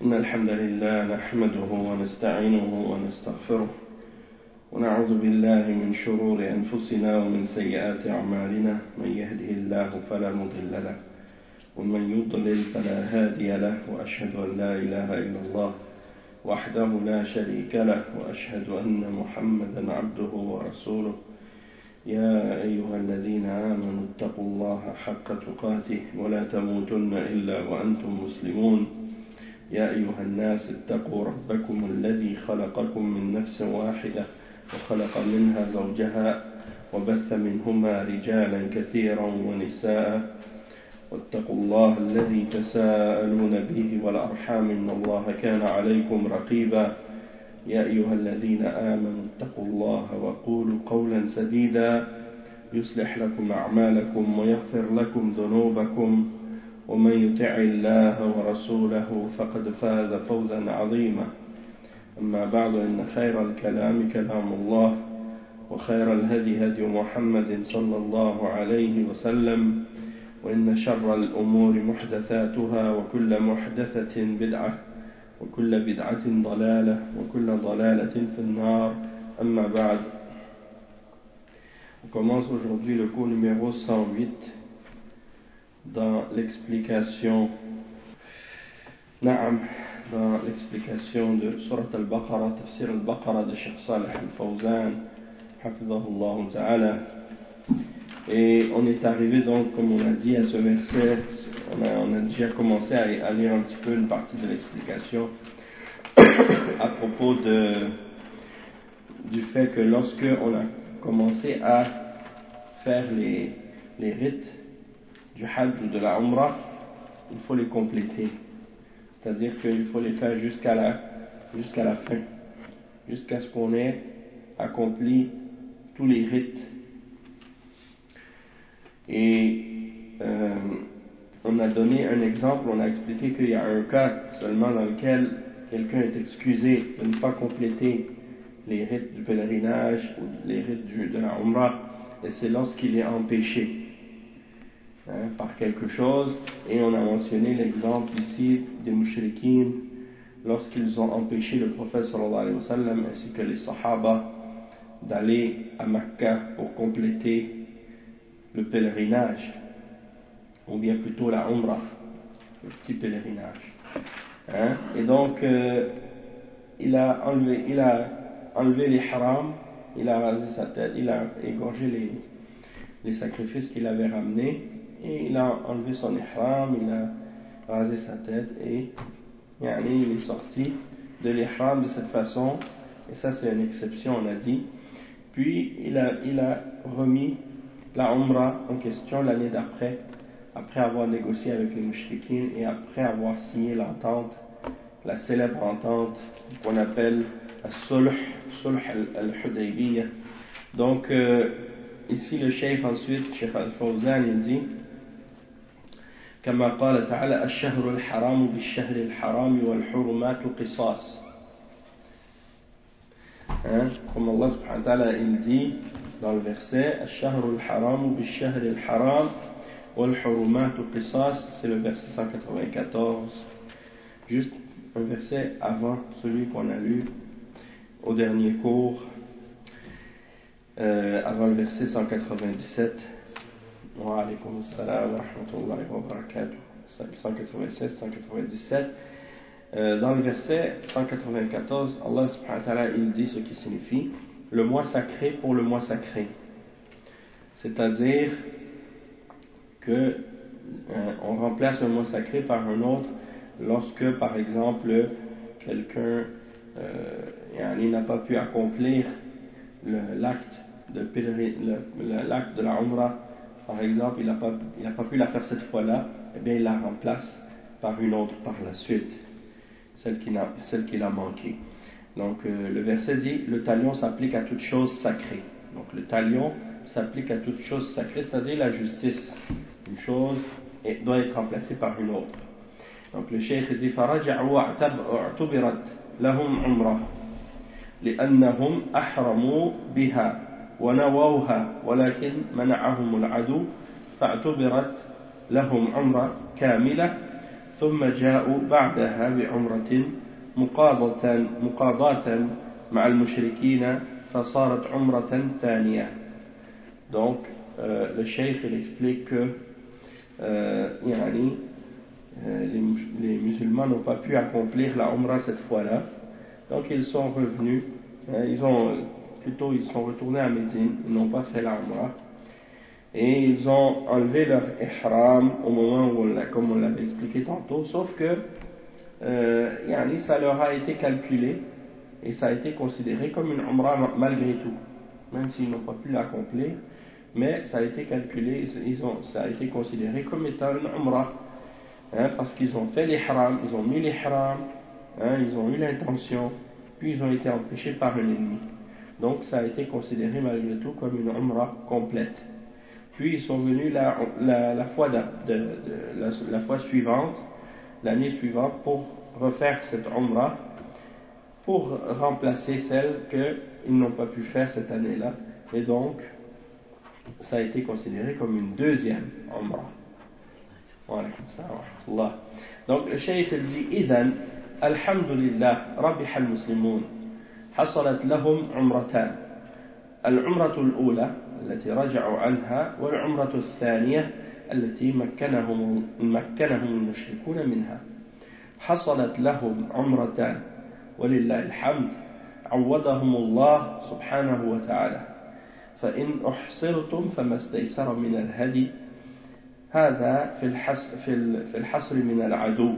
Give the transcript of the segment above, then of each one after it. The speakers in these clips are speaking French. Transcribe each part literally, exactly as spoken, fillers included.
إن الحمد لله نحمده ونستعينه ونستغفره ونعوذ بالله من شرور أنفسنا ومن سيئات أعمالنا من يهده الله فلا مضل له ومن يضلل فلا هادي له وأشهد أن لا إله إلا الله وحده لا شريك له وأشهد أن محمدا عبده ورسوله يا أيها الذين آمنوا اتقوا الله حق تقاته ولا تموتن إلا وأنتم مسلمون يا أيها الناس اتقوا ربكم الذي خلقكم من نفس واحدة وخلق منها زوجها وبث منهما رجالا كثيرا ونساء واتقوا الله الذي تساءلون به والأرحام إن الله كان عليكم رقيبا يا أيها الذين آمنوا اتقوا الله وقولوا قولا سديدا يصلح لكم أعمالكم ويغفر لكم ذنوبكم ومن يطع الله ورسوله فقد فاز فوزا عظيما أما بعد إن خير الكلام كلام الله وخير الهدي هدي محمد صلى الله عليه وسلم وإن شر الأمور محدثاتها وكل محدثة بدعة وكل بدعة ضلالة وكل ضلالة في النار أما بعد. On commence aujourd'hui le cours numéro cent huit dans l'explication Naam, dans l'explication de Surat al-Baqarah, Tafsir al-Baqarah de Cheikh Salih al-Fawzan, Hafidhahullah ta'ala. Et on est arrivé donc, comme on a dit, à ce verset, on a, on a déjà commencé à, à lire un petit peu une partie de l'explication à propos de, du fait que lorsque on a commencé à faire les, les rites du Hajj ou de la Umrah, il faut les compléter. C'est-à-dire qu'il faut les faire jusqu'à la, jusqu'à la fin, jusqu'à ce qu'on ait accompli tous les rites. Et euh, on a donné un exemple, on a expliqué qu'il y a un cas seulement dans lequel quelqu'un est excusé de ne pas compléter les rites du pèlerinage ou les rites du, de la Umrah, et c'est lorsqu'il est empêché hein, par quelque chose. Et on a mentionné l'exemple ici des mushrikines lorsqu'ils ont empêché le prophète sallallahu alayhi wa sallam ainsi que les sahaba d'aller à Mecca pour compléter le pèlerinage, ou bien plutôt la Umrah, le petit pèlerinage. Hein? Et donc, euh, il a enlevé, il a enlevé les harams, il a rasé sa tête, il a égorgé les, les sacrifices qu'il avait ramenés, et il a enlevé son ihram, il a rasé sa tête, et yani, il est sorti de l'ihram de cette façon, et ça c'est une exception, on a dit. Puis, il a, il a remis la Umrah en question l'année d'après, après avoir négocié avec les mushrikines et après avoir signé l'entente, la célèbre entente qu'on appelle Sulh, Sulh al-Hudaybiyah. Donc, euh, ici le cheikh ensuite, Cheikh al-Fawzan, il dit كما قال تعالى الشهر الحرام بالشهر الحرام والحرمات قصاص. Hein, comme Allah subhanahu wa ta'ala il dit dans le verset الشهر الحرام بالشهر الحرام والحرمات قصاص, c'est le verset cent quatre-vingt-quatorze, juste un verset avant celui qu'on a lu au dernier cours, euh, avant le verset cent quatre-vingt-dix-sept. Wa alaykum assalam wa rahmatullahi wa barakatuh. cent quatre-vingt-seize cent quatre-vingt-dix-sept. Euh, dans le verset cent quatre-vingt-quatorze, Allah subhanahu wa ta'ala il dit ce qui signifie le mois sacré pour le mois sacré, c'est-à-dire que euh, on remplace un mois sacré par un autre lorsque par exemple quelqu'un euh, il n'a pas pu accomplir le, l'acte de pèlerin, le, le, l'acte de la Umrah par exemple, il n'a pas, il n'a pas pu la faire cette fois-là, et eh bien il la remplace par une autre par la suite, celle qui a, celle qu'il a manqué. Donc euh, le verset dit le talion s'applique à toute chose sacrée. Donc le talion s'applique à toute chose sacrée, c'est-à-dire la justice. Une chose doit être remplacée par une autre. Donc le cheikh dit فرجعوا واعتبرت لهم عمرة لأنهم أحرموا بها ونووها ولكن منعهم العدو فاعتبرت لهم عمرة كاملة ثم جاءوا بعدها بعمرة مقاضة مقاضاة مع المشركين فصارت عمرة ثانية. Donc euh, le cheikh il explique que euh, yani, euh, les, les musulmans n'ont pas pu accomplir la umrah cette fois-là, donc ils sont revenus, hein, ils ont plutôt ils sont retournés à Médine, ils n'ont pas fait la umrah et ils ont enlevé leur ihram au moment où on l'a, comme on l'avait expliqué tantôt, sauf que euh, yani, ça leur a été calculé et ça a été considéré comme une umrah malgré tout, même s'ils n'ont pas pu l'accomplir, mais ça a été calculé, ils ont, ça a été considéré comme étant une umrah, hein, parce qu'ils ont fait l'ihram, ils ont mis l'ihram, hein, ils ont eu l'intention, puis ils ont été empêchés par un ennemi. Donc ça a été considéré malgré tout comme une umrah complète. Puis ils sont venus la, la, la, fois, de, de, de, la, la fois suivante, l'année suivante, pour refaire cette umrah, pour remplacer celle qu'ils n'ont pas pu faire cette année-là. Et donc, ça a été considéré comme une deuxième umrah. Wa alaykum salam wa rahmatullah. Donc, le cheikh il dit, إذن الحمد لله ربح المسلمون حصلت لهم عمرتان العمرة الأولى التي رجعوا عنها والعمرة الثانية التي مكنهم مكنهم المشركون منها. حصلت لهم عمرتان ولله الحمد عوضهم الله سبحانه وتعالى. فإن أحصرتم فما استيسر من الهدي هذا في الحصر, في الحصر من العدو.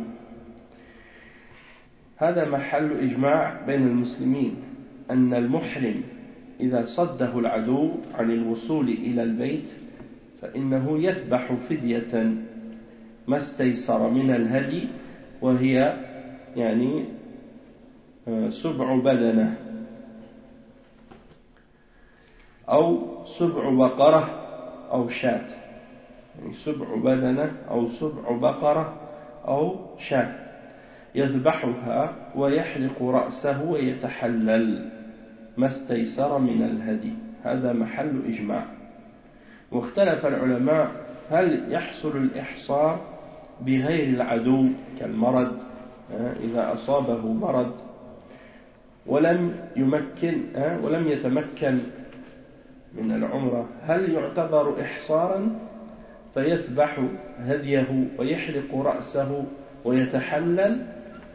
هذا محل إجماع بين المسلمين أن المحرم إذا صده العدو عن الوصول إلى البيت فإنه يذبح فدية ما استيسر من الهدي وهي يعني سبع بدنة أو سبع بقرة أو شاة، يعني سبع بدنة أو سبع بقرة أو شاة يذبحها ويحلق رأسه ويتحلل ما استيسر من الهدي. هذا محل إجماع. واختلف العلماء هل يحصل الإحصار بغير العدو كالمرض، إذا أصابه مرض ولم يمكن ولم يتمكن من العمرة هل يعتبر إحصارا فيذبح هديه ويحلق رأسه ويتحلل؟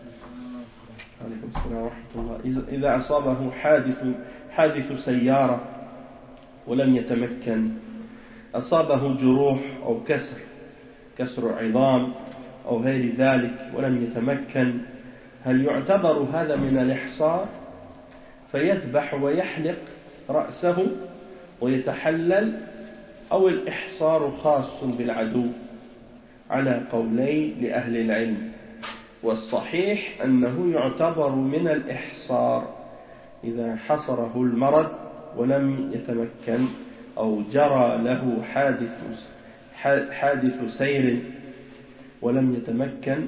عليكم السلام ورحمة الله. إذا أصابه حادث حادث سيارة ولم يتمكن، أصابه جروح أو كسر كسر عظام أو غير ذلك ولم يتمكن، هل يعتبر هذا من الإحصار فيذبح ويحلق رأسه ويتحلل، أو الإحصار خاص بالعدو؟ على قولين لأهل العلم، والصحيح أنه يعتبر من الإحصار إذا حصره المرض ولم يتمكن أو جرى له حادث حادث سير ولم يتمكن،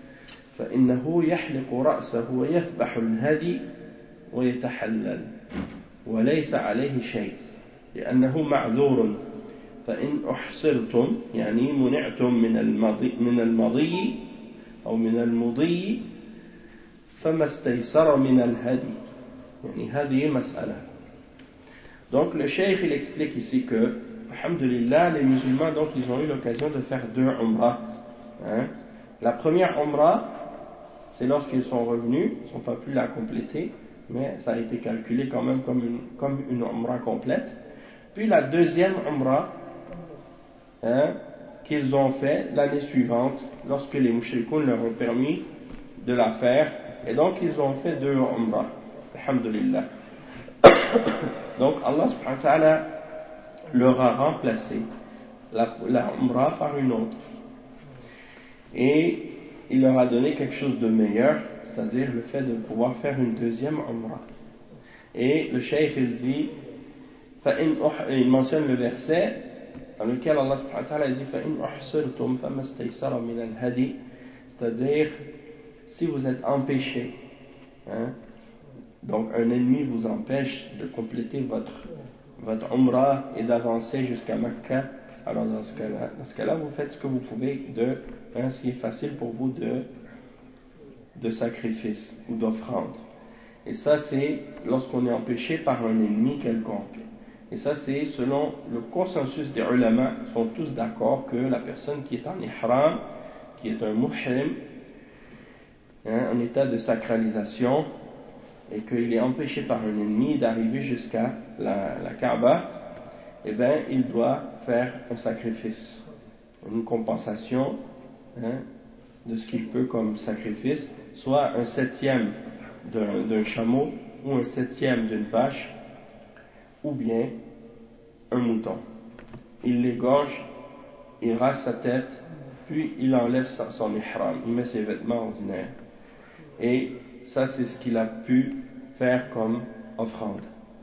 فإنه يحلق رأسه ويذبح الهدي ويتحلل وليس عليه شيء لأنه معذور. فإن أحصرتم يعني منعتم من المضي من المضي أو من المضي فما استيسر من الهدي، يعني هذه مسألة. Donc le cheikh il explique ici que, alhamdulillah, les musulmans donc ils ont eu l'occasion de faire deux umrah. Hein? La première umrah, c'est lorsqu'ils sont revenus, ils n'ont pas pu la compléter, mais ça a été calculé quand même comme une, comme une umrah complète. Puis la deuxième umrah, hein, qu'ils ont fait l'année suivante, lorsque les mushrikoun leur ont permis de la faire, et donc ils ont fait deux umrah, alhamdulillah. Donc Allah subhanahu wa ta'ala leur a remplacé la, la umrah par une autre, et il leur a donné quelque chose de meilleur, c'est-à-dire le fait de pouvoir faire une deuxième umrah. Et le cheikh il dit, il mentionne le verset dans lequel Allah subhanahu wa ta'ala dit فَإِنْ أُحْصِرْتُمْ فَمَا اسْتَيْسَرَ مِنَ الْهَدِي، c'est-à-dire si vous êtes empêché, hein, donc un ennemi vous empêche de compléter votre, votre umrah et d'avancer jusqu'à Mecca, alors dans ce cas-là, dans ce cas-là vous faites ce que vous pouvez de, hein, ce qui est facile pour vous de, de sacrifice ou d'offrande. Et ça c'est lorsqu'on est empêché par un ennemi quelconque. Et ça c'est selon le consensus des ulama, sont tous d'accord que la personne qui est en ihram, qui est un muhrim, hein, en état de sacralisation, et qu'il est empêché par un ennemi d'arriver jusqu'à la, la Kaaba, eh bien, il doit faire un sacrifice, une compensation, hein, de ce qu'il peut comme sacrifice, soit un septième d'un, d'un chameau, ou un septième d'une vache, ou bien un mouton. Il l'égorge, il rase sa tête, puis il enlève son ihram, il met ses vêtements ordinaires. Et ça, c'est ce qu'il a pu faire comme offrande.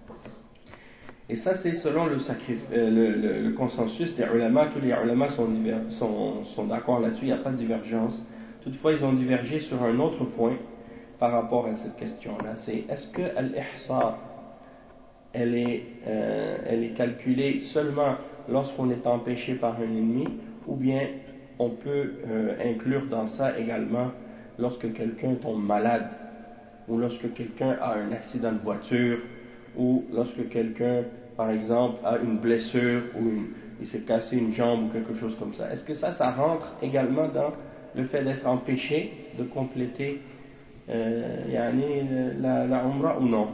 Et ça, c'est selon le, sacrif- euh, le, le, le consensus des ulama. Tous les ulama sont, diver- sont, sont d'accord là-dessus, il n'y a pas de divergence. Toutefois, ils ont divergé sur un autre point par rapport à cette question-là. C'est est-ce que l'ihsar, elle est, euh, elle est calculée seulement lorsqu'on est empêché par un ennemi, ou bien on peut euh, inclure dans ça également lorsque quelqu'un tombe malade, ou lorsque quelqu'un a un accident de voiture, ou lorsque quelqu'un, par exemple, a une blessure, ou une, il s'est cassé une jambe, ou quelque chose comme ça. Est-ce que ça, ça rentre également dans le fait d'être empêché de compléter euh, yani, la, la umrah ou non?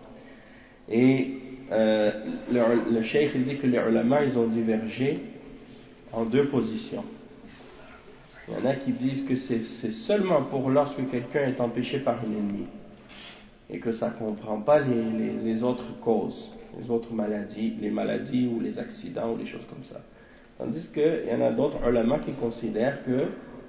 Et euh, le, le cheikh il dit que les ulama, ils ont divergé en deux positions. Il y en a qui disent que c'est, c'est seulement pour lorsque quelqu'un est empêché par un ennemi, et que ça ne comprend pas les, les, les autres causes, les autres maladies, les maladies ou les accidents ou les choses comme ça. Tandis qu'il y en a d'autres ulama qui considèrent que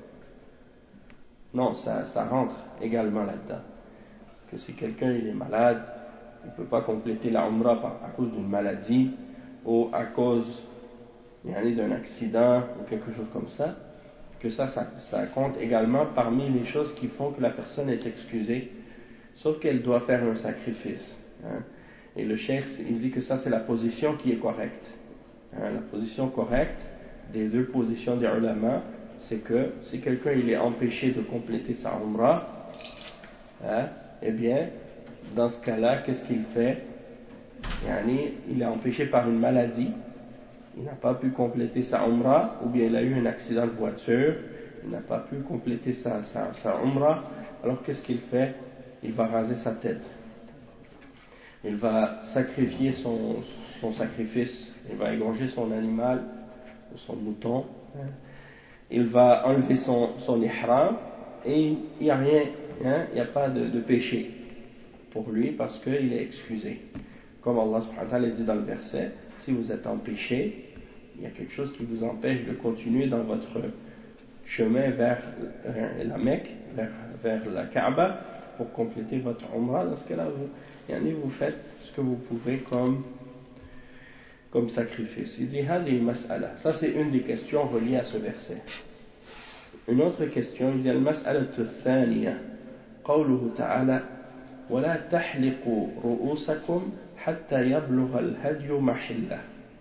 non, ça, ça rentre également là-dedans. Que si quelqu'un il est malade, il ne peut pas compléter la umrah par, à cause d'une maladie ou à cause d'un accident ou quelque chose comme ça, que ça, ça, ça compte également parmi les choses qui font que la personne est excusée, sauf qu'elle doit faire un sacrifice. Hein. Et le cheikh, il dit que ça c'est la position qui est correcte. Hein. La position correcte des deux positions des ulama, c'est que si quelqu'un il est empêché de compléter sa umrah, hein, eh bien, dans ce cas-là, qu'est-ce qu'il fait? Yani, il est empêché par une maladie, il n'a pas pu compléter sa umrah, ou bien il a eu un accident de voiture, il n'a pas pu compléter sa, sa, sa umrah, alors qu'est-ce qu'il fait? Il va raser sa tête. Il va sacrifier son, son sacrifice, il va égorger son animal, ou son mouton, il va enlever son, son ihram, et il n'y a rien, hein, il n'y a pas de, de péché pour lui, parce qu'il est excusé. Comme Allah subhanahu wa ta'ala dit dans le verset, si vous êtes empêché, il y a quelque chose qui vous empêche de continuer dans votre chemin vers la Mecque, vers, vers la Kaaba, pour compléter votre umrah. Dans ce cas-là, vous, yani vous faites ce que vous pouvez comme, comme sacrifice. Il dit, hadi mas'ala. Ça, c'est une des questions reliées à ce verset. Une autre question, il dit, al-mas'alatu al-thaniya, qawluhu ta'ala, ولا تحلقوا رؤوسكم حتى يبلغ الهدي محله.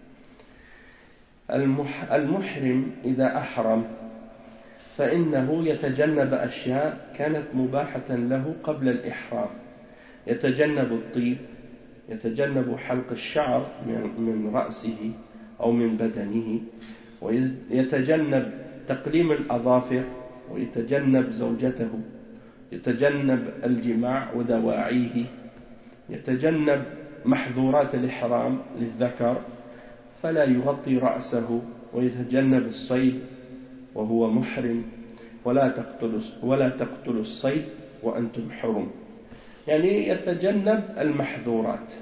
المحرم إذا أحرم فإنه يتجنب أشياء كانت مباحة له قبل الإحرام، يتجنب الطيب، يتجنب حلق الشعر من رأسه أو من بدنه، ويتجنب تقليم الأظافر، ويتجنب زوجته، يتجنب الجماع ودواعيه، يتجنب محظورات الإحرام للذكر فلا يغطي رأسه، ويتجنب الصيد وهو محرم، ولا تقتل ولا تقتل الصيد وأنتم حرم. يعني يتجنب المحظورات.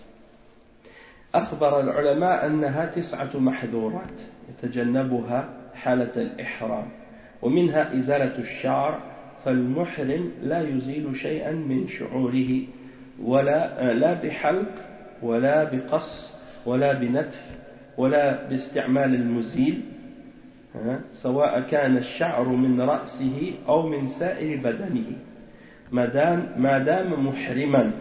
أخبر العلماء أنها تسعة محظورات يتجنبها حالة الإحرام، ومنها إزالة الشعر، فالمحرم لا يزيل شيئا من شعوره ولا لا بحلق ولا بقص ولا بنتف ولا باستعمال المزيل، سواء كان الشعر من رأسه أو من سائر بدنه ما دام ما دام محرما،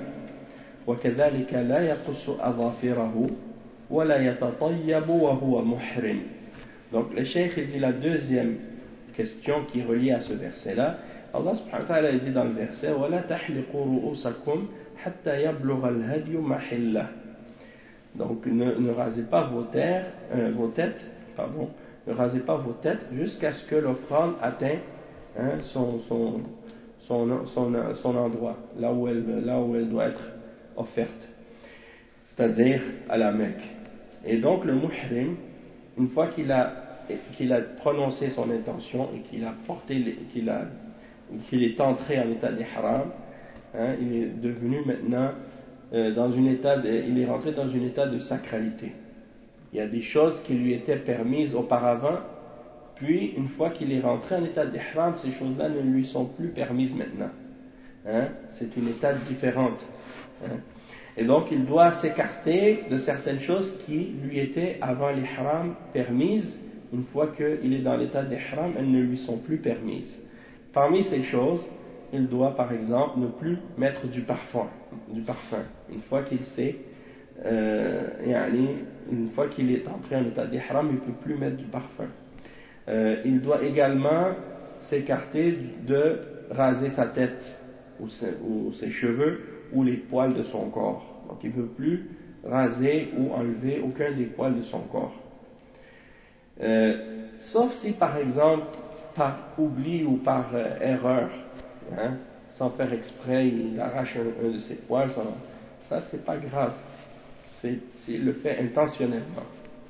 وكذلك لا يقص أظافره ولا يتطيب وهو محرم. Donc le cheikh il dit la deuxième question qui est reliée à ce verset-là. Allah subhanahu wa ta'ala dit dans le verset وَلَا تَحْلِقُوا رُؤُوسَكُمْ حَتَّى يَبْلُغَ الْهَدْيُ مَحِلَّهُ. Donc ne, ne rasez pas vos, terres, euh, vos têtes, pardon, ne rasez pas vos têtes jusqu'à ce que l'offrande atteigne hein, son, son, son, son, son endroit, là où, elle, là où elle doit être offerte, c'est-à-dire à la Mecque. Et donc le muhrim, une fois qu'il a, qu'il a prononcé son intention et qu'il a porté, qu'il a, qu'il est entré en état d'ihram, hein, il est devenu maintenant euh, dans une état de, il est rentré dans un état de sacralité. Il y a des choses qui lui étaient permises auparavant, puis une fois qu'il est rentré en état d'ihram, ces choses-là ne lui sont plus permises maintenant. Hein, c'est une étape différente. Hein. Et donc il doit s'écarter de certaines choses qui lui étaient avant l'ihram permises. Une fois qu'il est dans l'état d'ihram, elles ne lui sont plus permises. Parmi ces choses, il doit par exemple ne plus mettre du parfum, du parfum. Une fois qu'il sait, euh, une fois qu'il est entré en état d'ihram, il ne peut plus mettre du parfum. Euh, il doit également s'écarter de raser sa tête ou ses, ou ses cheveux ou les poils de son corps. Donc il ne peut plus raser ou enlever aucun des poils de son corps. Euh, sauf si par exemple par oubli ou par euh, erreur, hein, sans faire exprès, il arrache un, un de ses poils, ça, ça c'est pas grave, c'est, s'il le fait intentionnellement.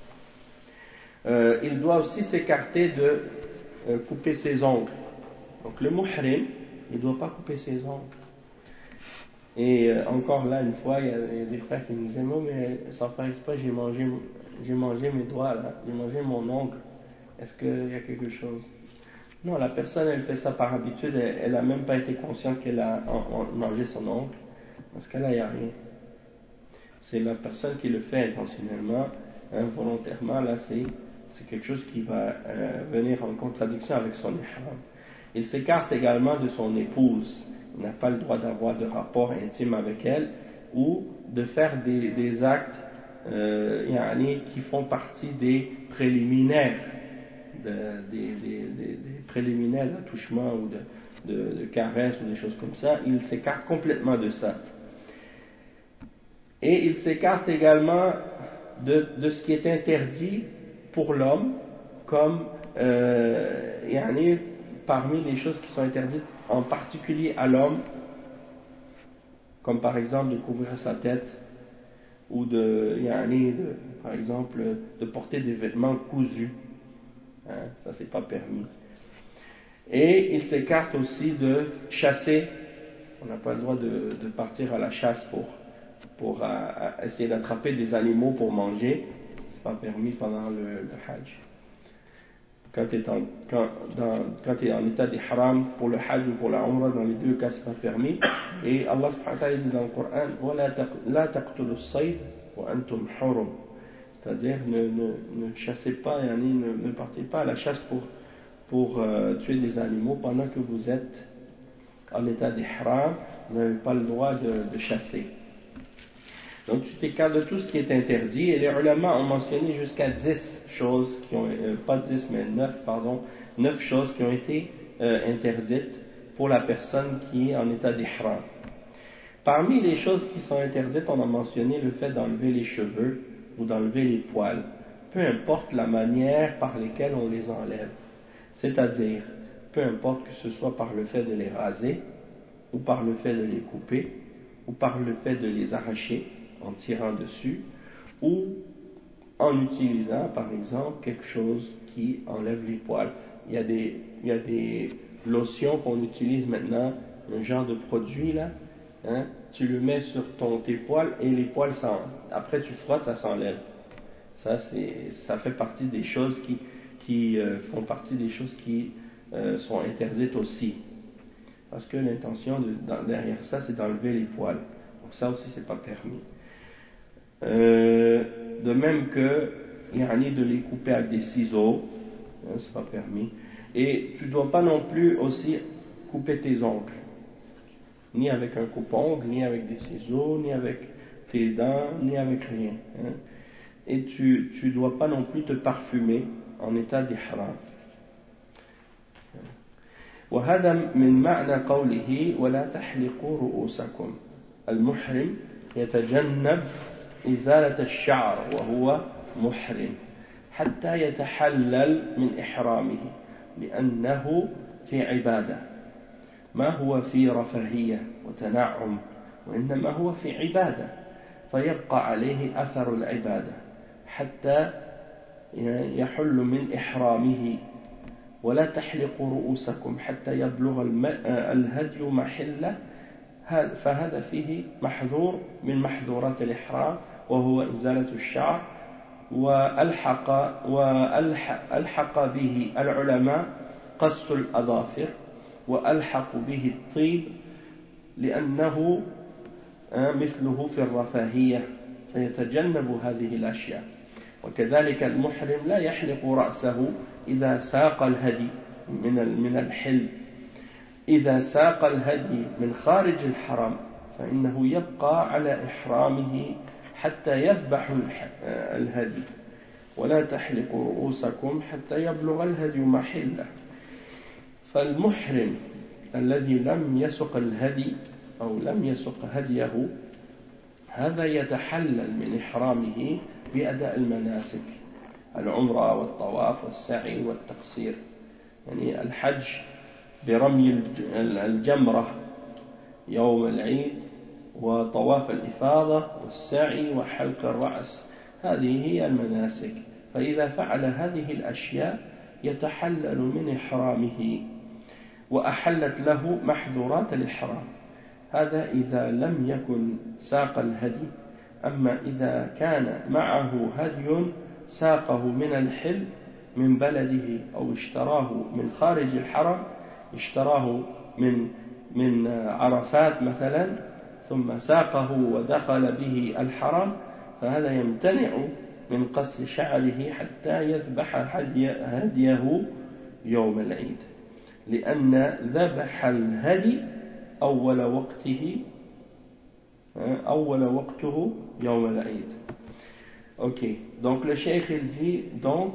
Euh, il doit aussi s'écarter de euh, couper ses ongles. Donc le muhrim, il ne doit pas couper ses ongles. Et euh, encore là, une fois, il y, a, il y a des frères qui me disaient, moi, mais sans faire exprès, j'ai mangé, j'ai mangé mes doigts, là, j'ai mangé mon ongle. Est-ce qu'il y a quelque chose? Non, la personne, elle fait ça par habitude, elle n'a même pas été consciente qu'elle a en, en, mangé son ongle. Dans ce cas-là, il n'y a rien. C'est la personne qui le fait intentionnellement, hein, volontairement, là, c'est, c'est quelque chose qui va euh, venir en contradiction avec son ihram. Il s'écarte également de son épouse. Il n'a pas le droit d'avoir de rapport intime avec elle ou de faire des, des actes euh, qui font partie des préliminaires. De, des, des, des, des préliminaires d'attouchement ou de, de, de caresses ou des choses comme ça, il s'écarte complètement de ça. Et il s'écarte également de, de ce qui est interdit pour l'homme, comme euh, yani, parmi les choses qui sont interdites en particulier à l'homme, comme par exemple de couvrir sa tête, ou de, yani, de par exemple, de porter des vêtements cousus. Hein, ça c'est pas permis. Et il s'écarte aussi de chasser. On n'a pas le droit de, de partir à la chasse pour, pour à, à essayer d'attraper des animaux pour manger. C'est pas permis pendant le, le hajj. Quand tu es en, quand, dans, quand tu es en état d'ihram pour le hajj ou pour la umrah, dans les deux cas c'est pas permis. Et Allah subhanahu wa ta'ala dit dans le Coran وَلَا تَقْتُلُوا الصَّيْدَ وَأَنْتُمْ حُرُمٌ. C'est-à-dire, ne, ne, ne chassez pas, yani, ne, ne partez pas à la chasse pour, pour euh, tuer des animaux pendant que vous êtes en état d'ihram, vous n'avez pas le droit de, de chasser. Donc tu t'écartes de tout ce qui est interdit, et les ulama ont mentionné jusqu'à dix choses, qui ont, euh, pas dix mais neuf, pardon, neuf choses qui ont été euh, interdites pour la personne qui est en état d'ihram. Parmi les choses qui sont interdites, on a mentionné le fait d'enlever les cheveux, ou d'enlever les poils, peu importe la manière par laquelle on les enlève. C'est-à-dire, peu importe que ce soit par le fait de les raser, ou par le fait de les couper, ou par le fait de les arracher en tirant dessus, ou en utilisant, par exemple, quelque chose qui enlève les poils. Il y a des, il y a des lotions qu'on utilise maintenant, un genre de produit là, hein, tu le mets sur ton, tes poils et les poils s'en, après tu frottes, ça s'enlève. Ça, c'est, ça fait partie des choses qui, qui euh, font partie des choses qui euh, sont interdites aussi. Parce que l'intention de, dans, derrière ça, c'est d'enlever les poils. Donc ça aussi, c'est pas permis. Euh, de même que, il y a de les couper avec des ciseaux, hein, c'est pas permis. Et tu dois pas non plus aussi couper tes ongles. Ni avec un coupe-ongle, ni avec des ciseaux, ni avec tes dents, ni avec rien. Hein. Et tu ne dois pas non plus te parfumer en état d'ihram. وهذا من معنى قوله ولا تحلقوا رؤوسكم. المحرم يتجنب إزالة الشعر وهو محرم حتى يتحلل من إحرامه لأنه في عبادة ما هو في رفاهية وتنعم وإنما هو في عبادة فيبقى عليه أثر العبادة حتى يحل من إحرامه. ولا تحلقوا رؤوسكم حتى يبلغ الهدي محله فهذا فيه محذور من محذورات الإحرام وهو إزالة الشعر. وألحق, وألحق به العلماء قص الأظافر وألحق به الطيب لأنه مثله في الرفاهية فيتجنب هذه الأشياء. وكذلك المحرم لا يحلق رأسه إذا ساق الهدي من الحل. إذا ساق الهدي من خارج الحرم فإنه يبقى على إحرامه حتى يذبح الهدي. ولا تحلقوا رؤوسكم حتى يبلغ الهدي محله. فالمحرم الذي لم يسق الهدي أو لم يسق هديه هذا يتحلل من إحرامه بأداء المناسك العمرة والطواف والسعي والتقصير. يعني الحج برمي الجمرة يوم العيد وطواف الإفاضة والسعي وحلق الرأس هذه هي المناسك. فإذا فعل هذه الأشياء يتحلل من إحرامه وأحلت له محظورات الإحرام. هذا إذا لم يكن ساق الهدي. أما إذا كان معه هدي ساقه من الحل من بلده أو اشتراه من خارج الحرم اشتراه من من عرفات مثلا ثم ساقه ودخل به الحرم فهذا يمتنع من قص شعره حتى يذبح هديه يوم العيد لأن ذبح الهدي أول وقته أول وقته يوم العيد. Ok, donc le cheikh il dit donc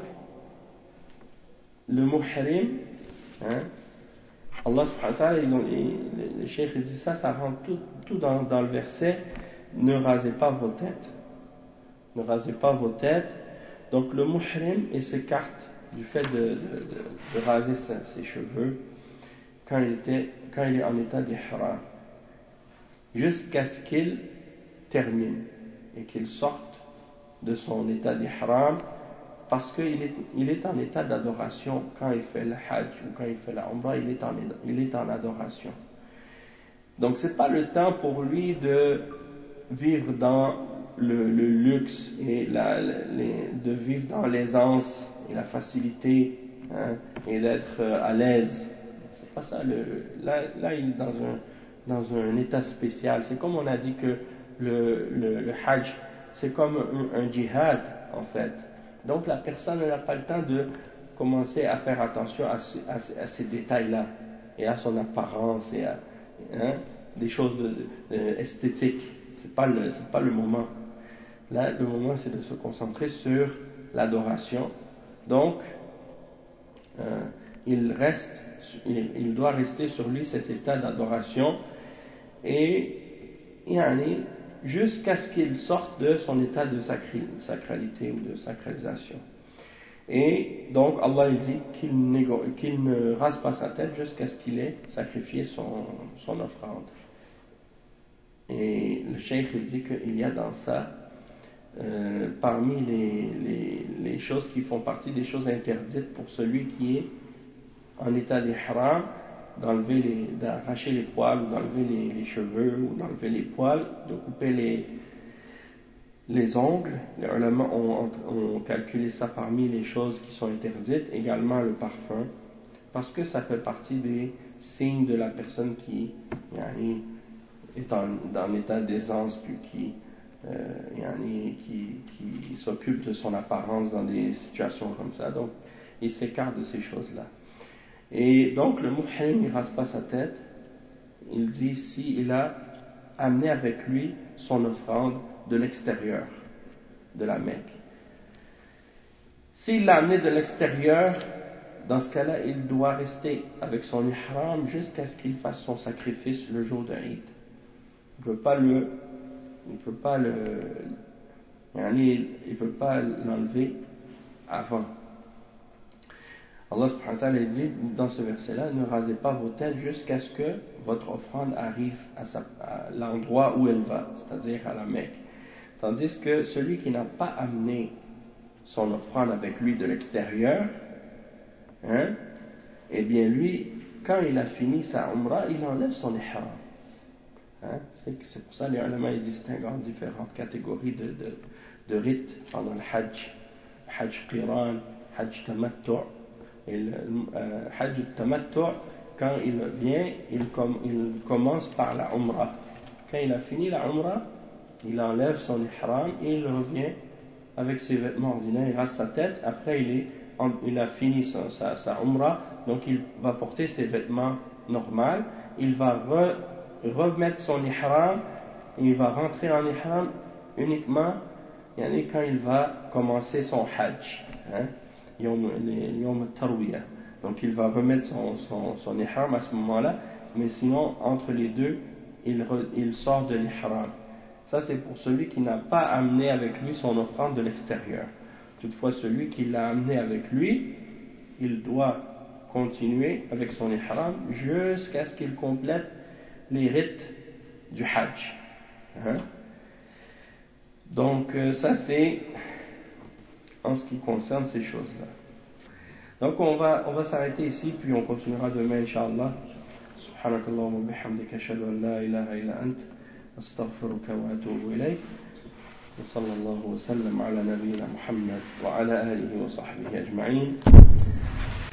le muhrim, hein, Allah subhanahu wa ta'ala, le cheikh il dit ça, ça rentre tout, tout dans, dans le verset, ne rasez pas vos têtes, ne rasez pas vos têtes. Donc le muhrim il s'écarte du fait de, de, de, de raser ses, ses cheveux quand il, était, quand il est en état d'ihram jusqu'à ce qu'il termine et qu'il sorte de son état d'ihram parce qu'il est, il est en état d'adoration quand il fait le hajj ou quand il fait la umrah, il est en, il est en adoration. Donc c'est pas le temps pour lui de vivre dans le, le luxe et la, les, de vivre dans l'aisance et la facilité, hein, et d'être à l'aise. C'est pas ça. Le, là, là il est dans un, dans un état spécial. C'est comme on a dit que le, le, le hajj c'est comme un, un djihad en fait. Donc la personne n'a pas le temps de commencer à faire attention à, à, à ces détails-là et à son apparence et à, hein, des choses de, de, de, esthétiques. C'est pas le, c'est pas le moment. Là, le moment c'est de se concentrer sur l'adoration. Donc, euh, il reste, il, il doit rester sur lui cet état d'adoration et yani, jusqu'à ce qu'il sorte de son état de sacri, sacralité ou de sacralisation. Et donc Allah il dit qu'il, négo, qu'il ne rase pas sa tête jusqu'à ce qu'il ait sacrifié son, son offrande. Et le cheikh il dit qu'il y a dans ça euh, parmi les, les, les choses qui font partie des choses interdites pour celui qui est en état d'ihram, d'enlever les, d'arracher les poils ou d'enlever les, les cheveux ou d'enlever les poils, de couper les, les ongles. Les ulama ont, ont calculé ça parmi les choses qui sont interdites, également le parfum, parce que ça fait partie des signes de la personne qui yani, est en, dans l'état d'aisance puis qui, euh, yani, qui, qui s'occupe de son apparence dans des situations comme ça. Donc il s'écarte de ces choses-là. Et donc le muhrim il ne rase pas sa tête. Il dit si il a amené avec lui son offrande de l'extérieur de la Mecque. S'il l'a amené de l'extérieur, dans ce cas-là, il doit rester avec son ihram jusqu'à ce qu'il fasse son sacrifice le jour de Eid. Il ne peut pas le, il peut pas le, il ne peut pas l'enlever avant. Allah subhanahu wa ta'ala dit dans ce verset-là, ne rasez pas vos têtes jusqu'à ce que votre offrande arrive à, sa, à l'endroit où elle va, c'est-à-dire à la Mecque. Tandis que celui qui n'a pas amené son offrande avec lui de l'extérieur, hein, eh bien lui, quand il a fini sa umrah, il enlève son ihram. Hein, c'est, c'est pour ça que les ulama ils distinguent en différentes catégories de, de, de rites pendant le hajj. Hajj qiran, hajj tamattu'. Et le euh, hajj tamattu', quand il vient, il, com- il commence par la umrah. Quand il a fini la umrah, il enlève son ihram et il revient avec ses vêtements ordinaires, il rase sa tête, après il, est, il a fini sa, sa, sa umrah, donc il va porter ses vêtements normaux, il va re, remettre son ihram, et il va rentrer en ihram uniquement quand il va commencer son hajj, hein, yom tarwiyah. Donc il va remettre son, son, son ihram à ce moment-là, mais sinon entre les deux, il, re, il sort de l'ihram. Ça, c'est pour celui qui n'a pas amené avec lui son offrande de l'extérieur. Toutefois, celui qui l'a amené avec lui, il doit continuer avec son ihram jusqu'à ce qu'il complète les rites du hajj. Hein? Donc, ça, c'est en ce qui concerne ces choses-là. Donc, on va, on va s'arrêter ici, puis on continuera demain, Inch'Allah. Subhanakallahumma bihamdika ashhadu an la ilaha illa ant. أستغفرك وأتوب إليك وصلى الله وسلم على نبينا محمد وعلى آله وصحبه أجمعين